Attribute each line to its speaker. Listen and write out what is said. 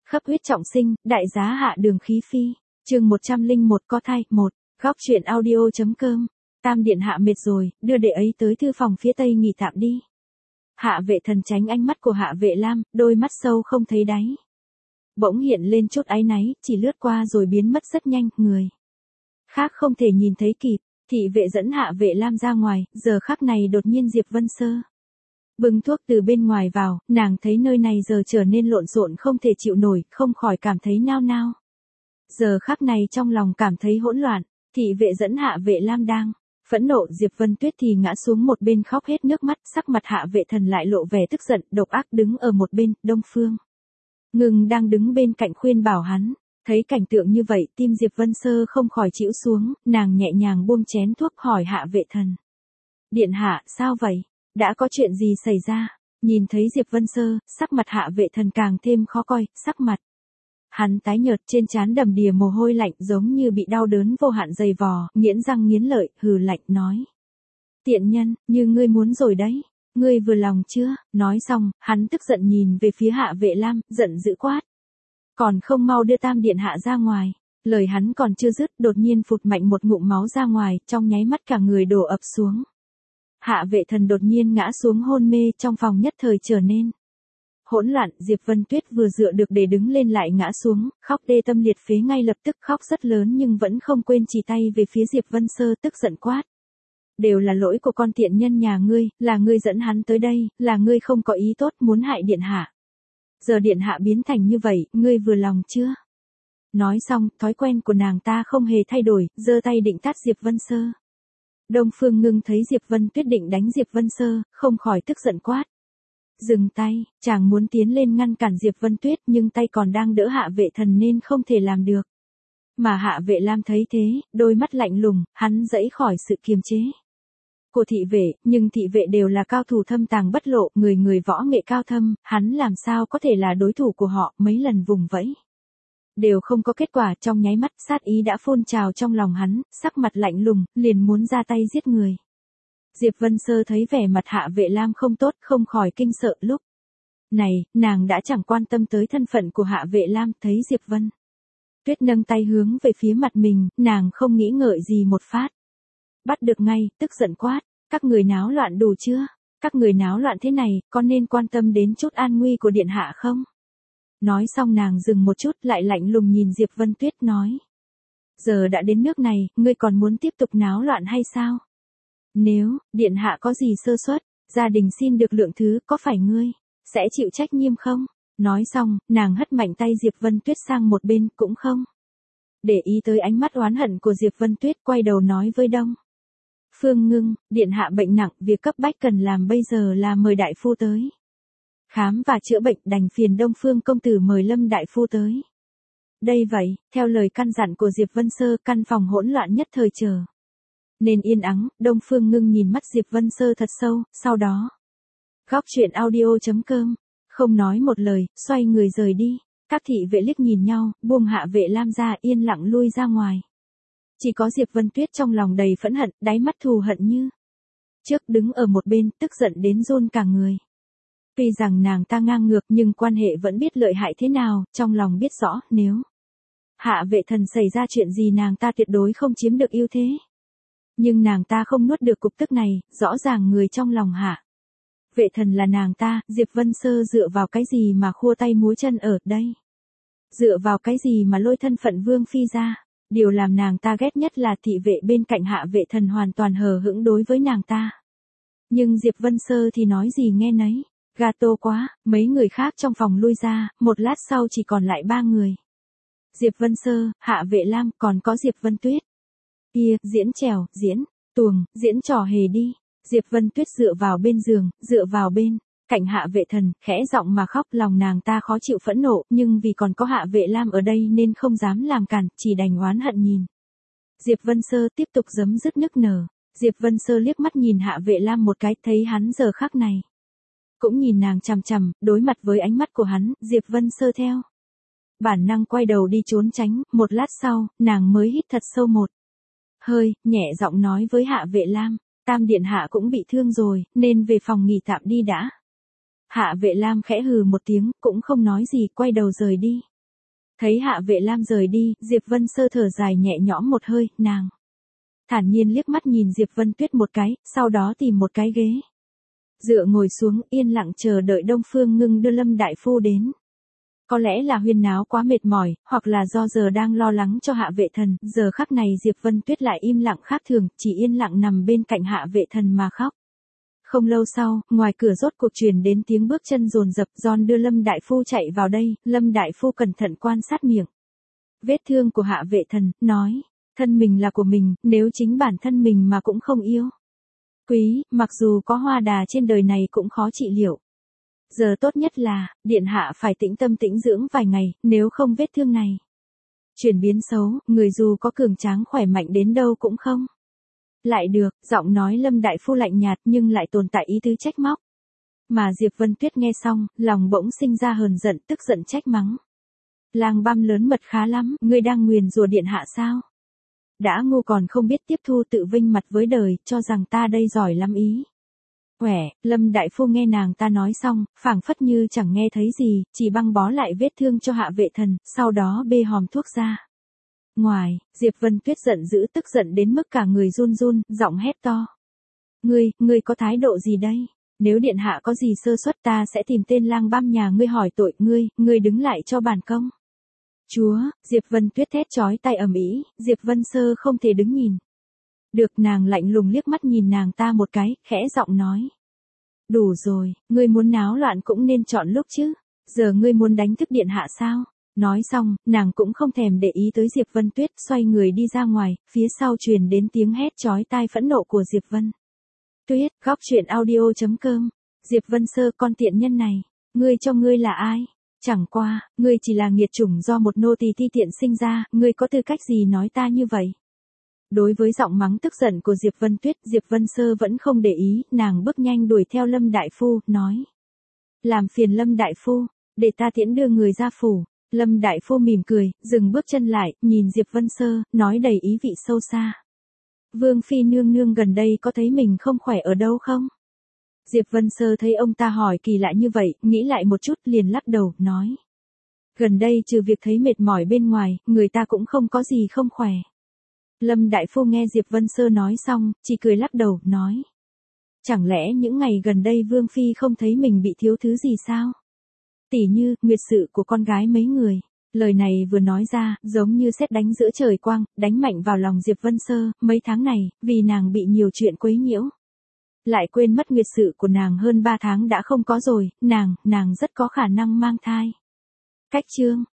Speaker 1: Khắp huyết trọng sinh, đại giá hạ đường khí phi. Chương 101 có thai, 1. Góc truyện audio.com. Tam điện hạ mệt rồi, đưa đệ ấy tới thư phòng phía tây nghỉ tạm đi. Hạ Vệ Thần tránh ánh mắt của Hạ Vệ Lam, đôi mắt sâu không thấy đáy. Bỗng hiện lên chút áy náy, chỉ lướt qua rồi biến mất rất nhanh, người khác không thể nhìn thấy kịp. Thị vệ dẫn Hạ Vệ Lam ra ngoài, giờ khắc này đột nhiên Diệp Vân Sơ bưng thuốc từ bên ngoài vào, nàng thấy nơi này giờ trở nên lộn xộn không thể chịu nổi, không khỏi cảm thấy nao nao. Giờ khắc này trong lòng cảm thấy hỗn loạn, thị vệ dẫn Hạ Vệ Lam đang phẫn nộ, Diệp Vân Tuyết thì ngã xuống một bên khóc hết nước mắt, sắc mặt Hạ Vệ Thần lại lộ vẻ tức giận, độc ác đứng ở một bên. Đông Phương Ngừng đang đứng bên cạnh khuyên bảo hắn. Thấy cảnh tượng như vậy, tim Diệp Vân Sơ không khỏi chịu xuống, nàng nhẹ nhàng buông chén thuốc hỏi Hạ Vệ Thần. Điện hạ, sao vậy? Đã có chuyện gì xảy ra? Nhìn thấy Diệp Vân Sơ, sắc mặt Hạ Vệ Thần càng thêm khó coi, sắc mặt hắn tái nhợt, trên trán đầm đìa mồ hôi lạnh, giống như bị đau đớn vô hạn dày vò, nghiến răng nghiến lợi, hừ lạnh nói. Tiện nhân, như ngươi muốn rồi đấy. Ngươi vừa lòng chưa? Nói xong, hắn tức giận nhìn về phía Hạ Vệ Lam, giận dữ quát. Còn không mau đưa Tam điện hạ ra ngoài. Lời hắn còn chưa dứt, đột nhiên phụt mạnh một ngụm máu ra ngoài, trong nháy mắt cả người đổ ập xuống. Hạ Vệ Thần đột nhiên ngã xuống hôn mê, trong phòng nhất thời trở nên hỗn loạn. Diệp Vân Tuyết vừa dựa được để đứng lên lại ngã xuống, khóc đê tâm liệt phế, ngay lập tức khóc rất lớn nhưng vẫn không quên chỉ tay về phía Diệp Vân Sơ, tức giận quát. Đều là lỗi của con tiện nhân nhà ngươi, là ngươi dẫn hắn tới đây, là ngươi không có ý tốt muốn hại điện hạ. Giờ điện hạ biến thành như vậy, ngươi vừa lòng chưa? Nói xong, thói quen của nàng ta không hề thay đổi, giơ tay định tát Diệp Vân Sơ. Đông Phương Ngưng thấy Diệp Vân Tuyết định đánh Diệp Vân Sơ, không khỏi tức giận quát. Dừng tay, chàng muốn tiến lên ngăn cản Diệp Vân Tuyết nhưng tay còn đang đỡ Hạ Vệ Thần nên không thể làm được. Mà Hạ Vệ Lam thấy thế, đôi mắt lạnh lùng, hắn giãy khỏi sự kiềm chế của thị vệ, nhưng thị vệ đều là cao thủ thâm tàng bất lộ, người võ nghệ cao thâm, hắn làm sao có thể là đối thủ của họ, mấy lần vùng vẫy đều không có kết quả, trong nháy mắt sát ý đã phun trào trong lòng hắn, sắc mặt lạnh lùng, liền muốn ra tay giết người. Diệp Vân Sơ thấy vẻ mặt Hạ Vệ Lam không tốt, không khỏi kinh sợ, lúc này, nàng đã chẳng quan tâm tới thân phận của Hạ Vệ Lam, thấy Diệp Vân Tuyết nâng tay hướng về phía mặt mình, nàng không nghĩ ngợi gì một phát bắt được ngay, tức giận quát, các người náo loạn đủ chưa? Các người náo loạn thế này, có nên quan tâm đến chút an nguy của điện hạ không? Nói xong nàng dừng một chút, lại lạnh lùng nhìn Diệp Vân Tuyết nói. Giờ đã đến nước này, ngươi còn muốn tiếp tục náo loạn hay sao? Nếu, điện hạ có gì sơ suất, gia đình xin được lượng thứ, có phải ngươi sẽ chịu trách nhiệm không? Nói xong, nàng hất mạnh tay Diệp Vân Tuyết sang một bên, cũng không để ý tới ánh mắt oán hận của Diệp Vân Tuyết, quay đầu nói với Đông Phương Ngưng, điện hạ bệnh nặng, việc cấp bách cần làm bây giờ là mời đại phu tới khám và chữa bệnh, đành phiền Đông Phương công tử mời Lâm đại phu tới đây. Vậy, theo lời căn dặn của Diệp Vân Sơ, căn phòng hỗn loạn nhất thời trở nên yên ắng. Đông Phương Ngưng nhìn mắt Diệp Vân Sơ thật sâu, sau đó góc truyện audio.com, không nói một lời, xoay người rời đi. Các thị vệ liếc nhìn nhau, buông Hạ Vệ Lam ra, yên lặng lui ra ngoài. Chỉ có Diệp Vân Tuyết trong lòng đầy phẫn hận, đáy mắt thù hận như trước, đứng ở một bên, tức giận đến run cả người. Tuy rằng nàng ta ngang ngược nhưng quan hệ vẫn biết lợi hại thế nào, trong lòng biết rõ, nếu Hạ Vệ Thần xảy ra chuyện gì nàng ta tuyệt đối không chiếm được ưu thế. Nhưng nàng ta không nuốt được cục tức này, rõ ràng người trong lòng Hạ Vệ Thần là nàng ta. Diệp Vân Sơ dựa vào cái gì mà khua tay múa chân ở đây? Dựa vào cái gì mà lôi thân phận Vương Phi ra? Điều làm nàng ta ghét nhất là thị vệ bên cạnh Hạ Vệ Thần hoàn toàn hờ hững đối với nàng ta. Nhưng Diệp Vân Sơ thì nói gì nghe nấy. Gato quá, mấy người khác trong phòng lui ra, một lát sau chỉ còn lại 3 người. Diệp Vân Sơ, Hạ Vệ Lam, còn có Diệp Vân Tuyết. Kia, diễn trèo, diễn tuồng, diễn trò hề đi. Diệp Vân Tuyết dựa vào bên giường, dựa vào bên cạnh Hạ Vệ Thần, khẽ giọng mà khóc, lòng nàng ta khó chịu phẫn nộ, nhưng vì còn có Hạ Vệ Lam ở đây nên không dám làm cản, chỉ đành oán hận nhìn Diệp Vân Sơ tiếp tục giấm dứt nức nở. Diệp Vân Sơ liếc mắt nhìn Hạ Vệ Lam một cái, thấy hắn giờ khắc này cũng nhìn nàng chằm chằm, đối mặt với ánh mắt của hắn, Diệp Vân Sơ theo bản năng quay đầu đi trốn tránh. Một lát sau, nàng mới hít thật sâu một hơi, nhẹ giọng nói với Hạ Vệ Lam. Tam điện hạ cũng bị thương rồi, nên về phòng nghỉ tạm đi đã. Hạ Vệ Lam khẽ hừ một tiếng, cũng không nói gì, quay đầu rời đi. Thấy Hạ Vệ Lam rời đi, Diệp Vân Sơ thở dài nhẹ nhõm một hơi, nàng thản nhiên liếc mắt nhìn Diệp Vân Tuyết một cái, sau đó tìm một cái ghế. Dựa ngồi xuống, yên lặng chờ đợi Đông Phương Ngưng đưa Lâm Đại Phu đến. Có lẽ là huyên náo quá mệt mỏi, hoặc là do giờ đang lo lắng cho Hạ Vệ Thần, giờ khắc này Diệp Vân Tuyết lại im lặng khác thường, chỉ yên lặng nằm bên cạnh Hạ Vệ Thần mà khóc. Không lâu sau, ngoài cửa rốt cuộc truyền đến tiếng bước chân dồn dập, John đưa Lâm Đại Phu chạy vào đây, Lâm Đại Phu cẩn thận quan sát miệng vết thương của Hạ Vệ Thần, nói, thân mình là của mình, nếu chính bản thân mình mà cũng không yêu quý, mặc dù có hoa đà trên đời này cũng khó trị liệu. Giờ tốt nhất là, điện hạ phải tĩnh tâm tĩnh dưỡng vài ngày, nếu không vết thương này chuyển biến xấu, người dù có cường tráng khỏe mạnh đến đâu cũng không lại được. Giọng nói Lâm Đại Phu lạnh nhạt nhưng lại tồn tại ý tứ trách móc. Mà Diệp Vân Tuyết nghe xong, lòng bỗng sinh ra hờn giận, tức giận trách mắng. Lang băm lớn mật khá lắm, ngươi đang nguyền rủa điện hạ sao? Đã ngu còn không biết tiếp thu, tự vinh mặt với đời, cho rằng ta đây giỏi lắm ý. Quẻ, Lâm Đại Phu nghe nàng ta nói xong, phảng phất như chẳng nghe thấy gì, chỉ băng bó lại vết thương cho Hạ Vệ Thần, sau đó bê hòm thuốc ra. Ngoài, Diệp Vân Tuyết giận dữ, tức giận đến mức cả người run run, giọng hét to. Ngươi có thái độ gì đây? Nếu điện hạ có gì sơ suất ta sẽ tìm tên lang băm nhà ngươi hỏi tội, ngươi đứng lại cho bản công. Chúa, Diệp Vân Tuyết thét chói tai ầm ĩ, Diệp Vân Sơ không thể đứng nhìn được, nàng lạnh lùng liếc mắt nhìn nàng ta một cái, khẽ giọng nói. Đủ rồi, ngươi muốn náo loạn cũng nên chọn lúc chứ, giờ ngươi muốn đánh thức điện hạ sao? Nói xong, nàng cũng không thèm để ý tới Diệp Vân Tuyết, xoay người đi ra ngoài, phía sau truyền đến tiếng hét chói tai phẫn nộ của Diệp Vân Tuyết. Góc truyện audio.com. Diệp Vân Sơ, con tiện nhân này, ngươi cho ngươi là ai? Chẳng qua, ngươi chỉ là nghiệt chủng do một nô tỳ ti tiện sinh ra, ngươi có tư cách gì nói ta như vậy? Đối với giọng mắng tức giận của Diệp Vân Tuyết, Diệp Vân Sơ vẫn không để ý, nàng bước nhanh đuổi theo Lâm Đại Phu, nói. Làm phiền Lâm Đại Phu, để ta tiễn đưa người ra phủ. Lâm Đại Phu mỉm cười, dừng bước chân lại, nhìn Diệp Vân Sơ, nói đầy ý vị sâu xa. Vương Phi nương nương gần đây có thấy mình không khỏe ở đâu không? Diệp Vân Sơ thấy ông ta hỏi kỳ lạ như vậy, nghĩ lại một chút liền lắc đầu, nói. Gần đây trừ việc thấy mệt mỏi bên ngoài, người ta cũng không có gì không khỏe. Lâm Đại Phu nghe Diệp Vân Sơ nói xong, chỉ cười lắc đầu, nói. Chẳng lẽ những ngày gần đây Vương Phi không thấy mình bị thiếu thứ gì sao? Tỉ như, nguyệt sự của con gái mấy người. Lời này vừa nói ra, giống như sét đánh giữa trời quang, đánh mạnh vào lòng Diệp Vân Sơ, mấy tháng này, vì nàng bị nhiều chuyện quấy nhiễu. Lại quên mất nguyệt sự của nàng hơn 3 tháng đã không có rồi, nàng rất có khả năng mang thai. Cách chương.